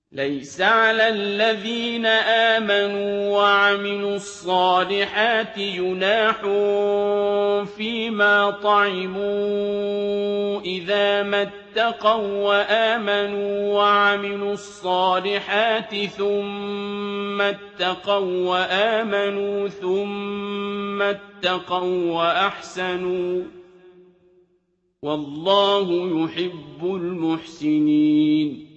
لَيْسَ عَلَى الَّذِينَ آمَنُوا وَعَمِلُوا الصَّالِحَاتِ جُنَاحٌ فِيمَا طَعِمُوا إِذَا مَا اتَّقَوا وَّآمَنُوا وَعَمِلُوا الصَّالِحَاتِ ثُمَّ اتَّقَوا وَّآمَنُوا ثُمَّ اتَّقَوا وَّأَحْسَنُوا ۗ وَاللَّهُ يُحِبُّ الْمُحْسِنِينَ